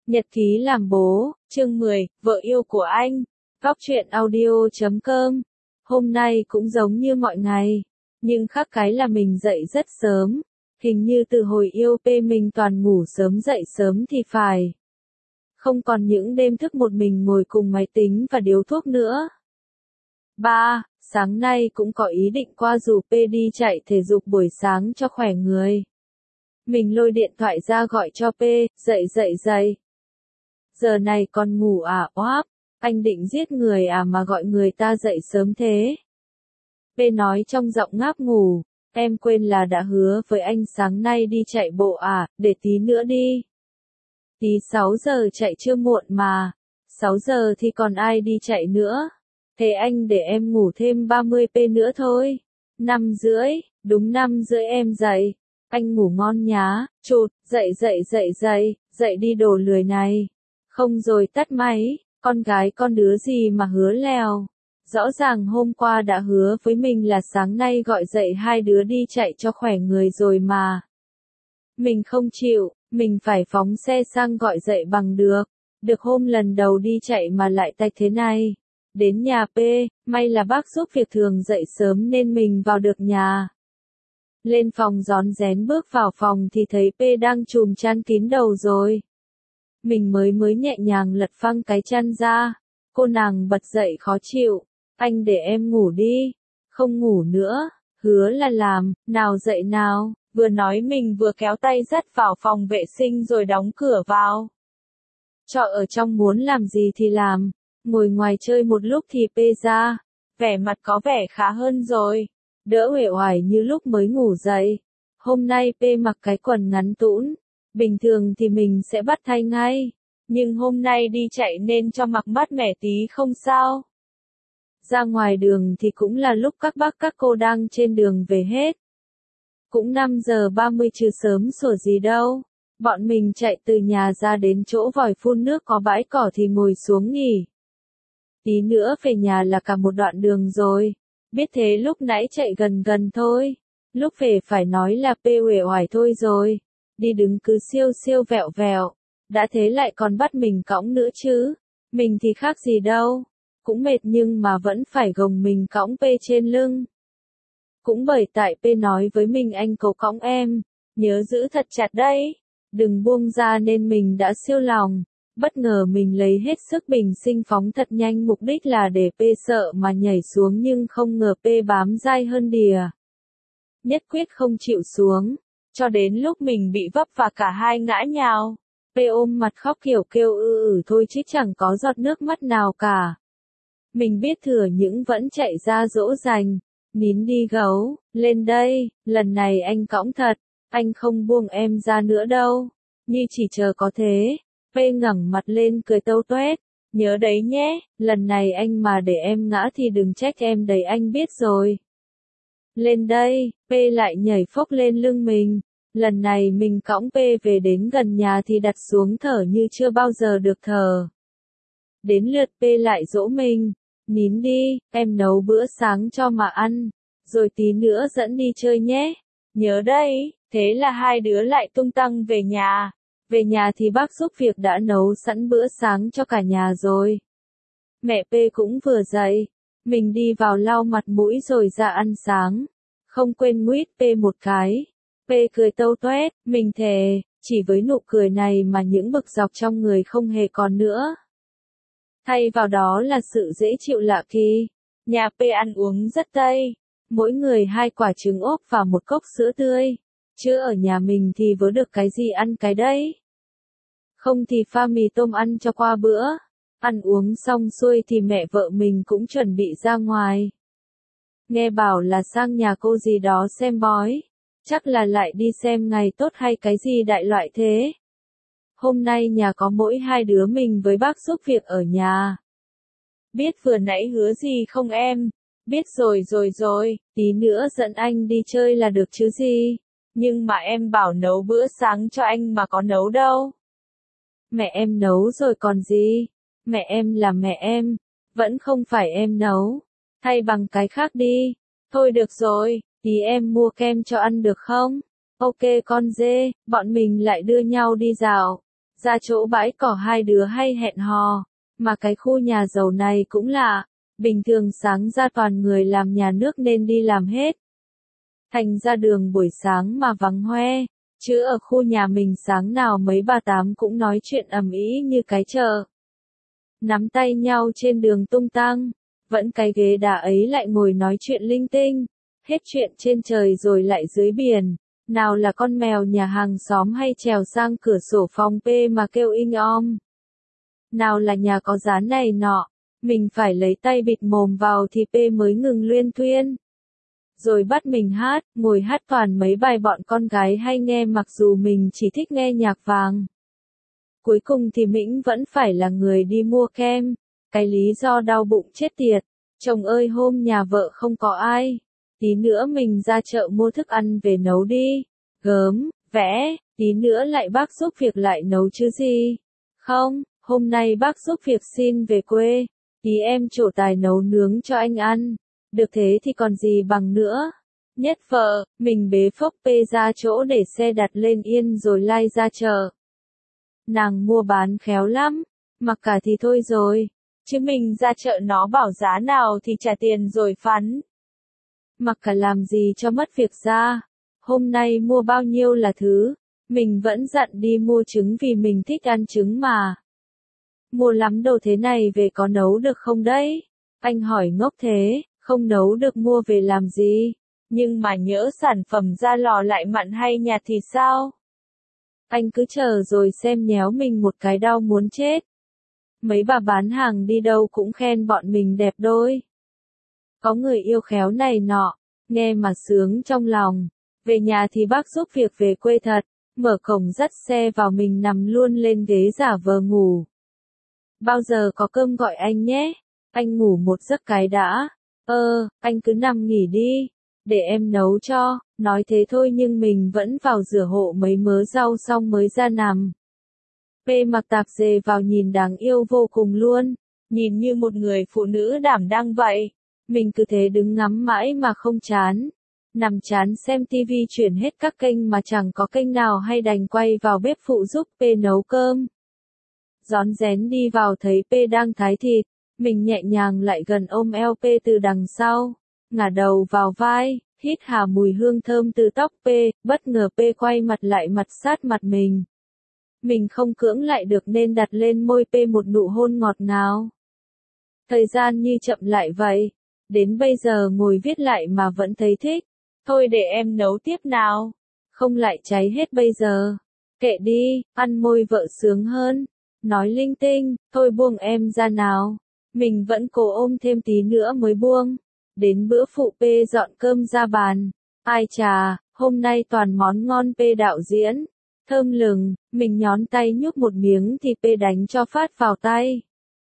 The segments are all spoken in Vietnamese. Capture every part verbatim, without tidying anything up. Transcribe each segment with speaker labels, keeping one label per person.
Speaker 1: Nhật ký làm bố, chương mười, vợ yêu của anh. Góc truyện audio chấm com. Hôm nay cũng giống như mọi ngày, nhưng khác cái là mình dậy rất sớm. Hình như từ hồi yêu P mình toàn ngủ sớm dậy sớm thì phải. Không còn những đêm thức một mình ngồi cùng máy tính và điếu thuốc nữa. ba. Sáng nay cũng có ý định qua rủ P đi chạy thể dục buổi sáng cho khỏe người. Mình lôi điện thoại ra gọi cho P, dậy dậy dậy. Giờ này còn ngủ à, oáp, anh định giết người à mà gọi người ta dậy sớm thế. P nói trong giọng ngáp ngủ, em quên là đã hứa với anh sáng nay đi chạy bộ à, để tí nữa đi. Tí sáu giờ chạy chưa muộn mà, sáu giờ thì còn ai đi chạy nữa. Thế anh để em ngủ thêm ba mươi p nữa thôi. Năm rưỡi, đúng năm rưỡi em dậy. Anh ngủ ngon nhá, chụt, dậy dậy dậy dậy, dậy đi đồ lười này. Không rồi tắt máy, con gái con đứa gì mà hứa lèo. Rõ ràng hôm qua đã hứa với mình là sáng nay gọi dậy hai đứa đi chạy cho khỏe người rồi mà. Mình không chịu, mình phải phóng xe sang gọi dậy bằng được. Được hôm lần đầu đi chạy mà lại tạch thế này. Đến nhà P, may là bác giúp việc thường dậy sớm nên mình vào được nhà. Lên phòng rón rén bước vào phòng thì thấy P đang chùm chăn kín đầu rồi. Mình mới mới nhẹ nhàng lật phăng cái chăn ra. Cô nàng bật dậy khó chịu. Anh để em ngủ đi. Không ngủ nữa. Hứa là làm. Nào dậy nào. Vừa nói mình vừa kéo tay dắt vào phòng vệ sinh rồi đóng cửa vào. Trọ ở trong muốn làm gì thì làm. Ngồi ngoài chơi một lúc thì P ra. Vẻ mặt có vẻ khá hơn rồi. Đỡ uể oải như lúc mới ngủ dậy. Hôm nay P mặc cái quần ngắn tũn. Bình thường thì mình sẽ bắt thay ngay. Nhưng hôm nay đi chạy nên cho mặc mát mẻ tí không sao. Ra ngoài đường thì cũng là lúc các bác các cô đang trên đường về hết. Cũng năm giờ ba mươi chứ sớm sủa gì đâu. Bọn mình chạy từ nhà ra đến chỗ vòi phun nước có bãi cỏ thì ngồi xuống nghỉ. Tí nữa về nhà là cả một đoạn đường rồi. Biết thế lúc nãy chạy gần gần thôi. Lúc về phải nói là P uể oải thôi rồi. Đi đứng cứ siêu siêu vẹo vẹo. Đã thế lại còn bắt mình cõng nữa chứ. Mình thì khác gì đâu. Cũng mệt nhưng mà vẫn phải gồng mình cõng P trên lưng. Cũng bởi tại P nói với mình anh cố cõng em. Nhớ giữ thật chặt đấy. Đừng buông ra nên mình đã siêu lòng. Bất ngờ mình lấy hết sức bình sinh phóng thật nhanh mục đích là để P sợ mà nhảy xuống nhưng không ngờ P bám dai hơn đìa. Nhất quyết không chịu xuống. Cho đến lúc mình bị vấp và cả hai ngã nhào. P ôm mặt khóc kiểu kêu ư ử thôi chứ chẳng có giọt nước mắt nào cả. Mình biết thừa những vẫn chạy ra dỗ dành. Nín đi gấu, lên đây, lần này anh cõng thật. Anh không buông em ra nữa đâu. Như chỉ chờ có thế. P ngẩng mặt lên cười tâu toét. Nhớ đấy nhé, lần này anh mà để em ngã thì đừng trách em đấy anh biết rồi. Lên đây, P lại nhảy phốc lên lưng mình. Lần này mình cõng P về đến gần nhà thì đặt xuống thở như chưa bao giờ được thở. Đến lượt P lại dỗ mình. Nín đi, em nấu bữa sáng cho mà ăn. Rồi tí nữa dẫn đi chơi nhé. Nhớ đây, thế là hai đứa lại tung tăng về nhà. Về nhà thì bác giúp việc đã nấu sẵn bữa sáng cho cả nhà rồi. Mẹ P cũng vừa dậy. Mình đi vào lau mặt mũi rồi ra ăn sáng. Không quên nguyết P một cái. P cười tâu toét, mình thề, chỉ với nụ cười này mà những bực dọc trong người không hề còn nữa. Thay vào đó là sự dễ chịu lạ kỳ. Nhà P ăn uống rất tây. Mỗi người hai quả trứng ốp và một cốc sữa tươi. Chứ ở nhà mình thì vớ được cái gì ăn cái đấy. Không thì pha mì tôm ăn cho qua bữa. Ăn uống xong xuôi thì mẹ vợ mình cũng chuẩn bị ra ngoài. Nghe bảo là sang nhà cô gì đó xem bói. Chắc là lại đi xem ngày tốt hay cái gì đại loại thế. Hôm nay nhà có mỗi hai đứa mình với bác giúp việc ở nhà. Biết vừa nãy hứa gì không em? Biết rồi rồi rồi, tí nữa dẫn anh đi chơi là được chứ gì. Nhưng mà em bảo nấu bữa sáng cho anh mà có nấu đâu. Mẹ em nấu rồi còn gì. Mẹ em là mẹ em. Vẫn không phải em nấu. Thay bằng cái khác đi. Thôi được rồi, tí em mua kem cho ăn được không? Ok con dê, bọn mình lại đưa nhau đi dạo. ra chỗ bãi cỏ hai đứa hay hẹn hò, mà cái khu nhà giàu này cũng lạ, bình thường sáng ra toàn người làm nhà nước nên đi làm hết. Thành ra đường buổi sáng mà vắng hoe, chứ ở khu nhà mình sáng nào mấy bà tám cũng nói chuyện ầm ĩ như cái chợ. Nắm tay nhau trên đường tung tăng, vẫn cái ghế đá ấy lại ngồi nói chuyện linh tinh, hết chuyện trên trời rồi lại dưới biển, nào là con mèo nhà hàng xóm hay trèo sang cửa sổ phòng P mà kêu inh om. Nào là nhà có giá này nọ, mình phải lấy tay bịt mồm vào thì P mới ngừng luyên thuyên. Rồi bắt mình hát, ngồi hát toàn mấy bài bọn con gái hay nghe mặc dù mình chỉ thích nghe nhạc vàng. Cuối cùng thì Mĩnh vẫn phải là người đi mua kem, cái lý do đau bụng chết tiệt. Chồng ơi hôm nhà vợ không có ai, tí nữa mình ra chợ mua thức ăn về nấu đi. Gớm, vẽ, tí nữa lại bác giúp việc lại nấu chứ gì. Không, hôm nay bác giúp việc xin về quê, tí em trổ tài nấu nướng cho anh ăn. Được thế thì còn gì bằng nữa. Nhất vợ, mình bế phốc P ra chỗ để xe đặt lên yên rồi lai ra chợ. Nàng mua bán khéo lắm, mặc cả thì thôi rồi, chứ mình ra chợ nó bảo giá nào thì trả tiền rồi phắn. Mặc cả làm gì cho mất việc ra, hôm nay mua bao nhiêu là thứ, mình vẫn dặn đi mua trứng vì mình thích ăn trứng mà. Mua lắm đồ thế này về có nấu được không đấy? Anh hỏi ngốc thế, không nấu được mua về làm gì? Nhưng mà nhỡ sản phẩm ra lò lại mặn hay nhạt thì sao? Anh cứ chờ rồi xem nhéo mình một cái đau muốn chết. Mấy bà bán hàng đi đâu cũng khen bọn mình đẹp đôi. Có người yêu khéo này nọ, nghe mà sướng trong lòng. Về nhà thì bác giúp việc về quê thật, mở cổng dắt xe vào mình nằm luôn lên ghế giả vờ ngủ. Bao giờ có cơm gọi anh nhé, anh ngủ một giấc cái đã. Ơ, anh cứ nằm nghỉ đi, để em nấu cho. Nói thế thôi nhưng mình vẫn vào rửa hộ mấy mớ rau xong mới ra nằm. P mặc tạp dề vào nhìn đáng yêu vô cùng luôn, nhìn như một người phụ nữ đảm đang vậy. Mình cứ thế đứng ngắm mãi mà không chán. Nằm chán xem tivi chuyển hết các kênh mà chẳng có kênh nào hay đành quay vào bếp phụ giúp P nấu cơm. Rón rén đi vào thấy P đang thái thịt, mình nhẹ nhàng lại gần ôm eo P từ đằng sau, ngả đầu vào vai, hít hà mùi hương thơm từ tóc P, bất ngờ P quay mặt lại mặt sát mặt mình. Mình không cưỡng lại được nên đặt lên môi P một nụ hôn ngọt ngào. Thời gian như chậm lại vậy, đến bây giờ ngồi viết lại mà vẫn thấy thích. Thôi để em nấu tiếp nào, không lại cháy hết bây giờ. Kệ đi, ăn môi vợ sướng hơn. Nói linh tinh, thôi buông em ra nào. Mình vẫn cố ôm thêm tí nữa mới buông. Đến bữa phụ P dọn cơm ra bàn. Ai chà, hôm nay toàn món ngon P đạo diễn. Thơm lừng, mình nhón tay nhúc một miếng thì P đánh cho phát vào tay.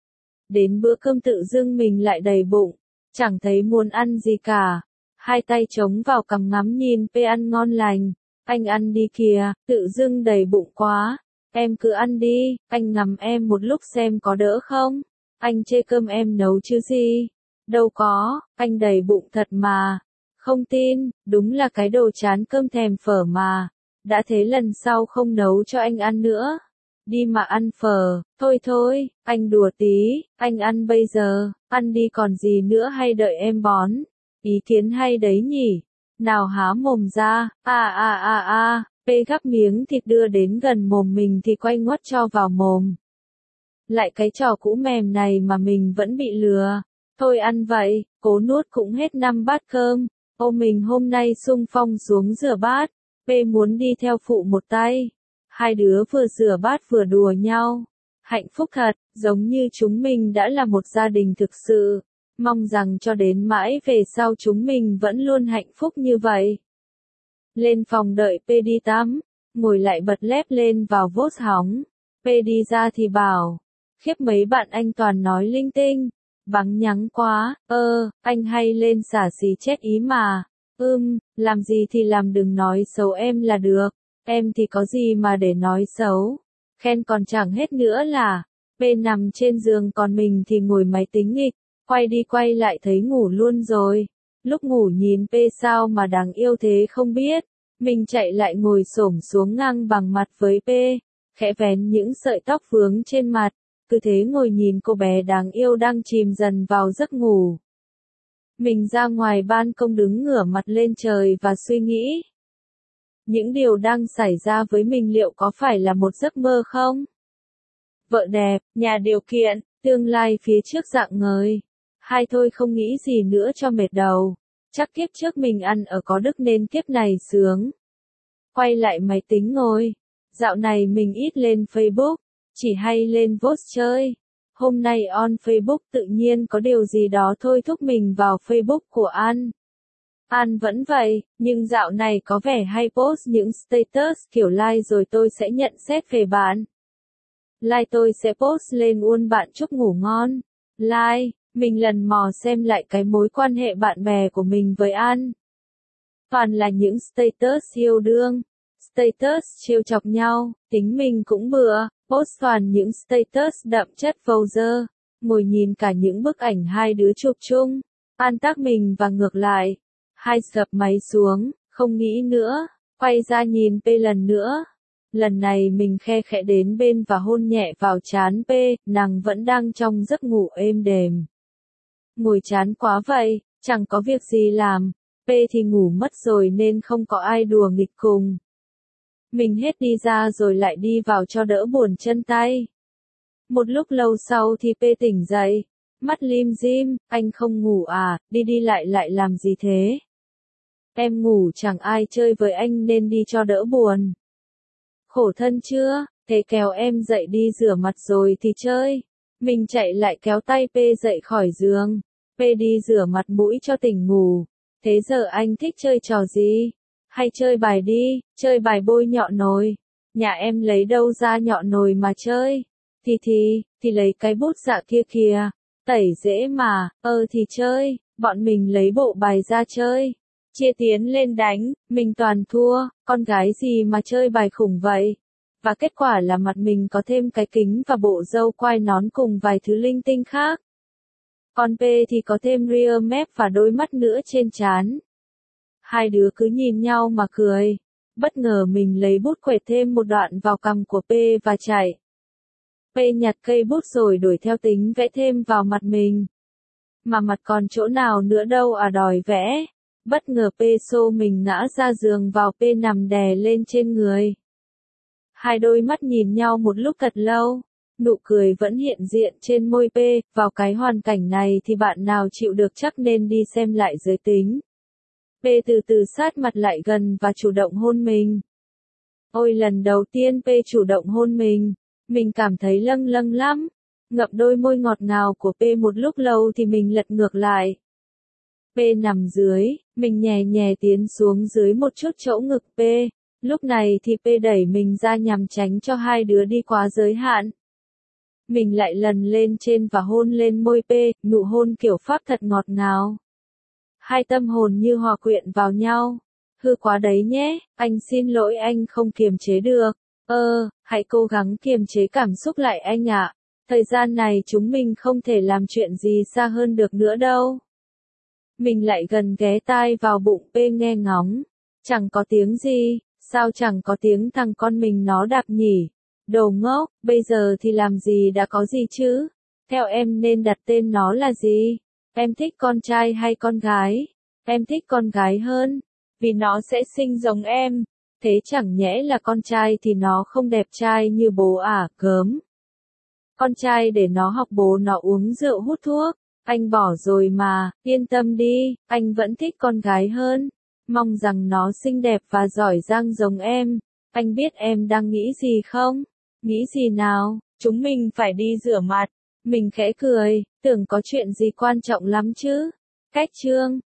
Speaker 1: Đến bữa cơm tự dưng mình lại đầy bụng, chẳng thấy muốn ăn gì cả. Hai tay chống vào cằm ngắm nhìn P ăn ngon lành. Anh ăn đi kìa, tự dưng đầy bụng quá. Em cứ ăn đi, anh ngắm em một lúc xem có đỡ không? Anh chê cơm em nấu chứ gì? Đâu có, anh đầy bụng thật mà. Không tin, đúng là cái đồ chán cơm thèm phở mà. Đã thế lần sau không nấu cho anh ăn nữa. Đi mà ăn phở, thôi thôi, anh đùa tí, anh ăn bây giờ, ăn đi còn gì nữa hay đợi em bón. Ý kiến hay đấy nhỉ? Nào há mồm ra, a a a a, P gắp miếng thịt đưa đến gần mồm mình thì quay ngoắt cho vào mồm. Lại cái trò cũ mềm này mà mình vẫn bị lừa. Thôi ăn vậy, cố nuốt cũng hết năm bát cơm. Ô mình hôm nay xung phong xuống rửa bát. P muốn đi theo phụ một tay. Hai đứa vừa rửa bát vừa đùa nhau. Hạnh phúc thật, giống như chúng mình đã là một gia đình thực sự. Mong rằng cho đến mãi về sau chúng mình vẫn luôn hạnh phúc như vậy. Lên phòng đợi P đi tắm, ngồi lại bật lép lên vào vốt hóng. P đi ra thì bảo, khiếp mấy bạn anh toàn nói linh tinh, vắng nhắng quá, ơ, anh hay lên xả xí chết ý mà. Ưm, làm gì thì làm đừng nói xấu em là được, em thì có gì mà để nói xấu. Khen còn chẳng hết nữa là, P nằm trên giường còn mình thì ngồi máy tính nghịch, quay đi quay lại thấy ngủ luôn rồi. Lúc ngủ nhìn P sao mà đáng yêu thế không biết, mình chạy lại ngồi xổm xuống ngang bằng mặt với P, khẽ vén những sợi tóc vướng trên mặt, cứ thế ngồi nhìn cô bé đáng yêu đang chìm dần vào giấc ngủ. Mình ra ngoài ban công đứng ngửa mặt lên trời và suy nghĩ. Những điều đang xảy ra với mình liệu có phải là một giấc mơ không? Vợ đẹp, nhà điều kiện, tương lai phía trước rạng ngời. Hay thôi không nghĩ gì nữa cho mệt đầu. Chắc kiếp trước mình ăn ở có đức nên kiếp này sướng. Quay lại máy tính ngồi. Dạo này mình ít lên Facebook, chỉ hay lên post chơi. Hôm nay on Facebook tự nhiên có điều gì đó thôi thúc mình vào Facebook của An. An vẫn vậy, nhưng dạo này có vẻ hay post những status kiểu like rồi tôi sẽ nhận xét về bạn. Like tôi sẽ post lên uôn bạn chúc ngủ ngon. Like, mình lần mò xem lại cái mối quan hệ bạn bè của mình với An. Toàn là những status yêu đương, status trêu chọc nhau, tính mình cũng bựa, post toàn những status đậm chất vầu dơ, ngồi nhìn cả những bức ảnh hai đứa chụp chung, An tác mình và ngược lại. Hai sập máy xuống, không nghĩ nữa, quay ra nhìn P lần nữa. Lần này mình khe khẽ đến bên và hôn nhẹ vào trán P, nàng vẫn đang trong giấc ngủ êm đềm. Ngồi chán quá vậy, chẳng có việc gì làm, P thì ngủ mất rồi nên không có ai đùa nghịch cùng. Mình hết đi ra rồi lại đi vào cho đỡ buồn chân tay. Một lúc lâu sau thì P tỉnh dậy, mắt lim dim, anh không ngủ à, đi đi lại lại làm gì thế? Em ngủ chẳng ai chơi với anh nên đi cho đỡ buồn. Khổ thân chưa, thế kéo em dậy đi rửa mặt rồi thì chơi. Mình chạy lại kéo tay P dậy khỏi giường. P đi rửa mặt mũi cho tỉnh ngủ. Thế giờ anh thích chơi trò gì? Hay chơi bài đi, chơi bài bôi nhọ nồi. Nhà em lấy đâu ra nhọ nồi mà chơi? Thì thì, thì lấy cái bút dạ kia kìa. Tẩy dễ mà, ơ thì chơi, bọn mình lấy bộ bài ra chơi. Chia tiến lên đánh, mình toàn thua, con gái gì mà chơi bài khủng vậy. Và kết quả là mặt mình có thêm cái kính và bộ râu quai nón cùng vài thứ linh tinh khác. Con P thì có thêm rear mép và đôi mắt nữa trên trán. Hai đứa cứ nhìn nhau mà cười. Bất ngờ mình lấy bút quẹt thêm một đoạn vào cằm của P và chạy. P nhặt cây bút rồi đuổi theo tính vẽ thêm vào mặt mình. Mà mặt còn chỗ nào nữa đâu à đòi vẽ. Bất ngờ P xô mình ngã ra giường vào P nằm đè lên trên người. Hai đôi mắt nhìn nhau một lúc thật lâu. Nụ cười vẫn hiện diện trên môi P, vào cái hoàn cảnh này thì bạn nào chịu được chắc nên đi xem lại giới tính. P từ từ sát mặt lại gần và chủ động hôn mình. Ôi lần đầu tiên P chủ động hôn mình, mình cảm thấy lâng lâng lắm. Ngậm đôi môi ngọt ngào của P một lúc lâu thì mình lật ngược lại. P nằm dưới, mình nhẹ nhẹ tiến xuống dưới một chút chỗ ngực P. Lúc này thì P đẩy mình ra nhằm tránh cho hai đứa đi quá giới hạn. Mình lại lần lên trên và hôn lên môi P, nụ hôn kiểu Pháp thật ngọt ngào. Hai tâm hồn như hòa quyện vào nhau. Hư quá đấy nhé, anh xin lỗi anh không kiềm chế được. Ơ, hãy cố gắng kiềm chế cảm xúc lại anh ạ. Thời gian này chúng mình không thể làm chuyện gì xa hơn được nữa đâu. Mình lại gần ghé tai vào bụng P nghe ngóng. Chẳng có tiếng gì, sao chẳng có tiếng thằng con mình nó đạp nhỉ? Đồ ngốc, bây giờ thì làm gì đã có gì chứ? Theo em nên đặt tên nó là gì? Em thích con trai hay con gái? Em thích con gái hơn, vì nó sẽ sinh giống em. Thế chẳng nhẽ là con trai thì nó không đẹp trai như bố à, gớm. Con trai để nó học bố nó uống rượu hút thuốc. Anh bỏ rồi mà, yên tâm đi, anh vẫn thích con gái hơn. Mong rằng nó xinh đẹp và giỏi giang giống em. Anh biết em đang nghĩ gì không? Nghĩ gì nào? Chúng mình phải đi rửa mặt. Mình khẽ cười, tưởng có chuyện gì quan trọng lắm chứ. Cách chương